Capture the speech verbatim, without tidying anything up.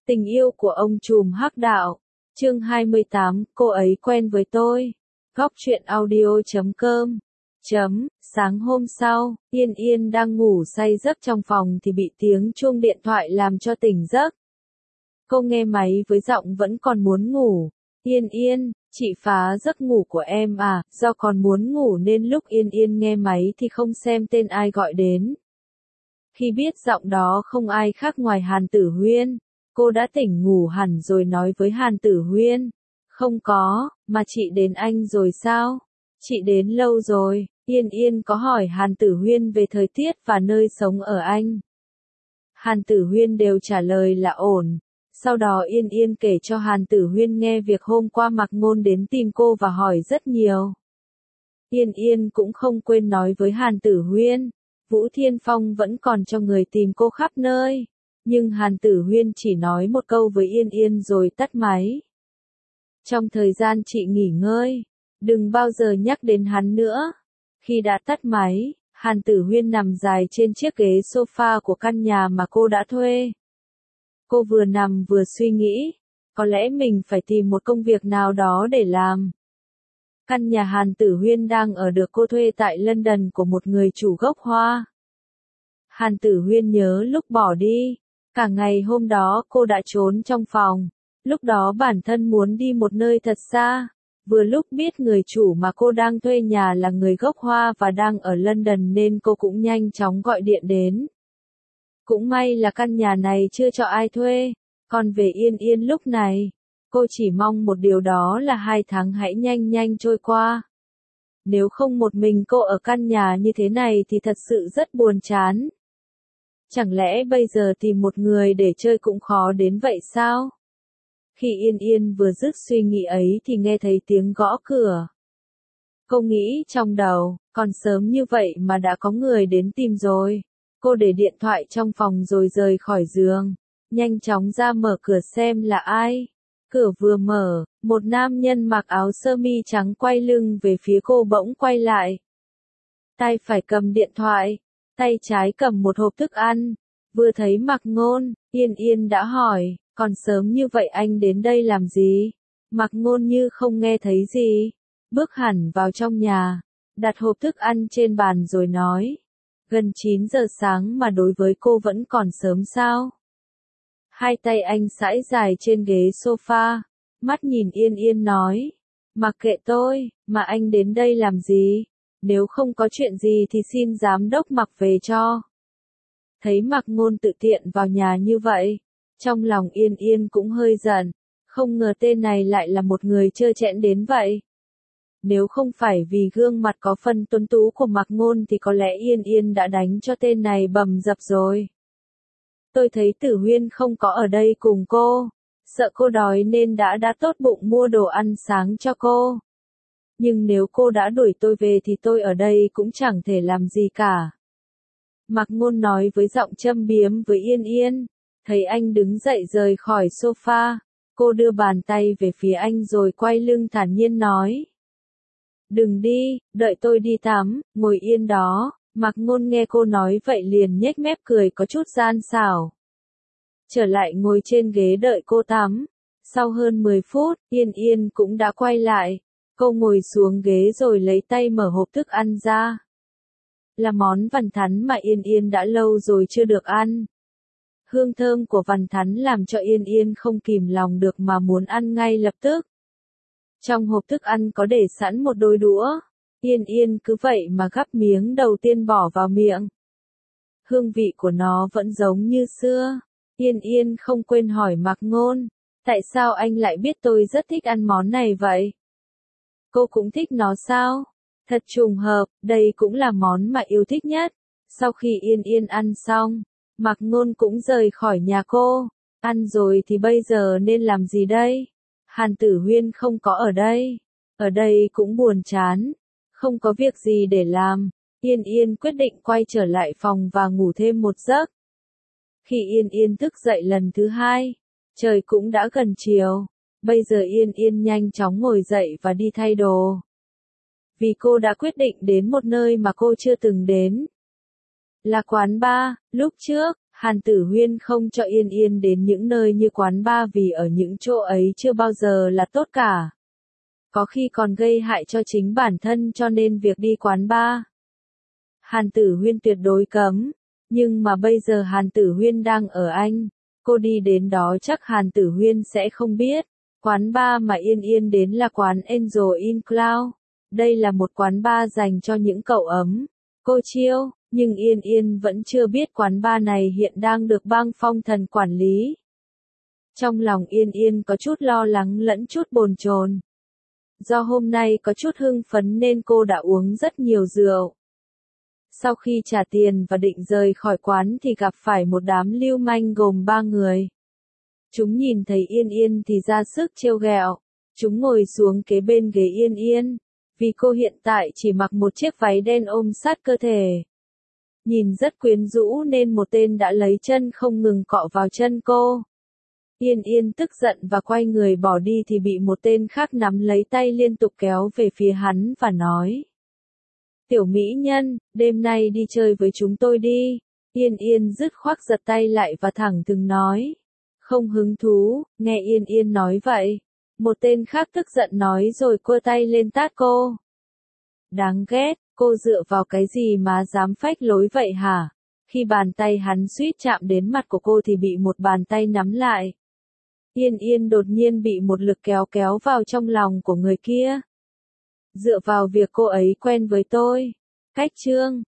Tình yêu của ông trùm hắc đạo. Chương hai mươi tám, cô ấy quen với tôi. Góc truyện audio chấm com. Chấm, sáng hôm sau, Yên Yên đang ngủ say giấc trong phòng thì bị tiếng chuông điện thoại làm cho tỉnh giấc. Cô nghe máy với giọng vẫn còn muốn ngủ. Yên Yên, chị phá giấc ngủ của em à, do còn muốn ngủ nên lúc Yên Yên nghe máy thì không xem tên ai gọi đến. Khi biết giọng đó không ai khác ngoài Hàn Tử Huyên, cô đã tỉnh ngủ hẳn rồi nói với Hàn Tử Huyên. Không có, mà chị đến anh rồi sao? Chị đến lâu rồi. Yên Yên có hỏi Hàn Tử Huyên về thời tiết và nơi sống ở Anh. Hàn Tử Huyên đều trả lời là ổn. Sau đó Yên Yên kể cho Hàn Tử Huyên nghe việc hôm qua Mạc Ngôn đến tìm cô và hỏi rất nhiều. Yên Yên cũng không quên nói với Hàn Tử Huyên, Vũ Thiên Phong vẫn còn cho người tìm cô khắp nơi. Nhưng Hàn Tử Huyên chỉ nói một câu với Yên Yên rồi tắt máy. Trong thời gian chị nghỉ ngơi, đừng bao giờ nhắc đến hắn nữa. Khi đã tắt máy, Hàn Tử Huyên nằm dài trên chiếc ghế sofa của căn nhà mà cô đã thuê. Cô vừa nằm vừa suy nghĩ, có lẽ mình phải tìm một công việc nào đó để làm. Căn nhà Hàn Tử Huyên đang ở được cô thuê tại London của một người chủ gốc Hoa. Hàn Tử Huyên nhớ lúc bỏ đi, cả ngày hôm đó cô đã trốn trong phòng. Lúc đó bản thân muốn đi một nơi thật xa. Vừa lúc biết người chủ mà cô đang thuê nhà là người gốc Hoa và đang ở London nên cô cũng nhanh chóng gọi điện đến. Cũng may là căn nhà này chưa cho ai thuê. Còn về Yên Yên lúc này, cô chỉ mong một điều đó là hai tháng hãy nhanh nhanh trôi qua. Nếu không một mình cô ở căn nhà như thế này thì thật sự rất buồn chán. Chẳng lẽ bây giờ tìm một người để chơi cũng khó đến vậy sao? Khi Yên Yên vừa dứt suy nghĩ ấy thì nghe thấy tiếng gõ cửa. Cô nghĩ trong đầu, còn sớm như vậy mà đã có người đến tìm rồi. Cô để điện thoại trong phòng rồi rời khỏi giường, nhanh chóng ra mở cửa xem là ai. Cửa vừa mở, một nam nhân mặc áo sơ mi trắng quay lưng về phía cô bỗng quay lại. Tay phải cầm điện thoại, tay trái cầm một hộp thức ăn. Vừa thấy Mạc Ngôn, Yên Yên đã hỏi, còn sớm như vậy anh đến đây làm gì? Mạc Ngôn như không nghe thấy gì, bước hẳn vào trong nhà, đặt hộp thức ăn trên bàn rồi nói, gần chín giờ sáng mà đối với cô vẫn còn sớm sao? Hai tay anh sải dài trên ghế sofa, mắt nhìn Yên Yên nói, mặc kệ tôi, mà anh đến đây làm gì? Nếu không có chuyện gì thì xin giám đốc Mạc về cho. Thấy Mạc Ngôn tự tiện vào nhà như vậy, trong lòng Yên Yên cũng hơi giận, không ngờ tên này lại là một người trơ trẽn đến vậy. Nếu không phải vì gương mặt có phần tuấn tú của Mạc Ngôn thì có lẽ Yên Yên đã đánh cho tên này bầm dập rồi. Tôi thấy Tử Huyên không có ở đây cùng cô, sợ cô đói nên đã đã tốt bụng mua đồ ăn sáng cho cô. Nhưng nếu cô đã đuổi tôi về thì tôi ở đây cũng chẳng thể làm gì cả. Mạc Ngôn nói với giọng châm biếm với Yên Yên. Thấy anh đứng dậy rời khỏi sofa, cô đưa bàn tay về phía anh rồi quay lưng thản nhiên nói. Đừng đi, đợi tôi đi tắm, ngồi yên đó. Mạc Ngôn nghe cô nói vậy liền nhếch mép cười có chút gian xảo. Trở lại ngồi trên ghế đợi cô tắm. Sau hơn mười phút, Yên Yên cũng đã quay lại. Cô ngồi xuống ghế rồi lấy tay mở hộp thức ăn ra. Là món vằn thắn mà Yên Yên đã lâu rồi chưa được ăn. Hương thơm của vằn thắn làm cho Yên Yên không kìm lòng được mà muốn ăn ngay lập tức. Trong hộp thức ăn có để sẵn một đôi đũa. Yên Yên cứ vậy mà gắp miếng đầu tiên bỏ vào miệng. Hương vị của nó vẫn giống như xưa. Yên Yên không quên hỏi Mạc Ngôn, tại sao anh lại biết tôi rất thích ăn món này vậy? Cô cũng thích nó sao? Thật trùng hợp, đây cũng là món mà yêu thích nhất. Sau khi Yên Yên ăn xong, Mạc Ngôn cũng rời khỏi nhà cô. Ăn rồi thì bây giờ nên làm gì đây? Hàn Tử Huyên không có ở đây. Ở đây cũng buồn chán. Không có việc gì để làm. Yên Yên quyết định quay trở lại phòng và ngủ thêm một giấc. Khi Yên Yên thức dậy lần thứ hai, trời cũng đã gần chiều. Bây giờ Yên Yên nhanh chóng ngồi dậy và đi thay đồ. Vì cô đã quyết định đến một nơi mà cô chưa từng đến. Là quán bar. Lúc trước, Hàn Tử Huyên không cho Yên Yên đến những nơi như quán bar vì ở những chỗ ấy chưa bao giờ là tốt cả. Có khi còn gây hại cho chính bản thân, cho nên việc đi quán bar, Hàn Tử Huyên tuyệt đối cấm. Nhưng mà bây giờ Hàn Tử Huyên đang ở Anh, cô đi đến đó chắc Hàn Tử Huyên sẽ không biết. Quán bar mà Yên Yên đến là quán Angel in Cloud. Đây là một quán bar dành cho những cậu ấm, cô chiêu, nhưng Yên Yên vẫn chưa biết quán bar này hiện đang được bang Phong Thần quản lý. Trong lòng Yên Yên có chút lo lắng lẫn chút bồn chồn. Do hôm nay có chút hưng phấn nên cô đã uống rất nhiều rượu. Sau khi trả tiền và định rời khỏi quán thì gặp phải một đám lưu manh gồm ba người. Chúng nhìn thấy Yên Yên thì ra sức trêu ghẹo. Chúng ngồi xuống kế bên ghế Yên Yên, vì cô hiện tại chỉ mặc một chiếc váy đen ôm sát cơ thể. Nhìn rất quyến rũ nên một tên đã lấy chân không ngừng cọ vào chân cô. Yên Yên tức giận và quay người bỏ đi thì bị một tên khác nắm lấy tay liên tục kéo về phía hắn và nói: "Tiểu mỹ nhân, đêm nay đi chơi với chúng tôi đi." Yên Yên dứt khoát giật tay lại và thẳng thừng nói: "Không hứng thú." Nghe Yên Yên nói vậy, một tên khác tức giận nói rồi cua tay lên tát cô. Đáng ghét, cô dựa vào cái gì mà dám phách lối vậy hả? Khi bàn tay hắn suýt chạm đến mặt của cô thì bị một bàn tay nắm lại. Yên Yên đột nhiên bị một lực kéo kéo vào trong lòng của người kia. Dựa vào việc cô ấy quen với tôi. Cách chương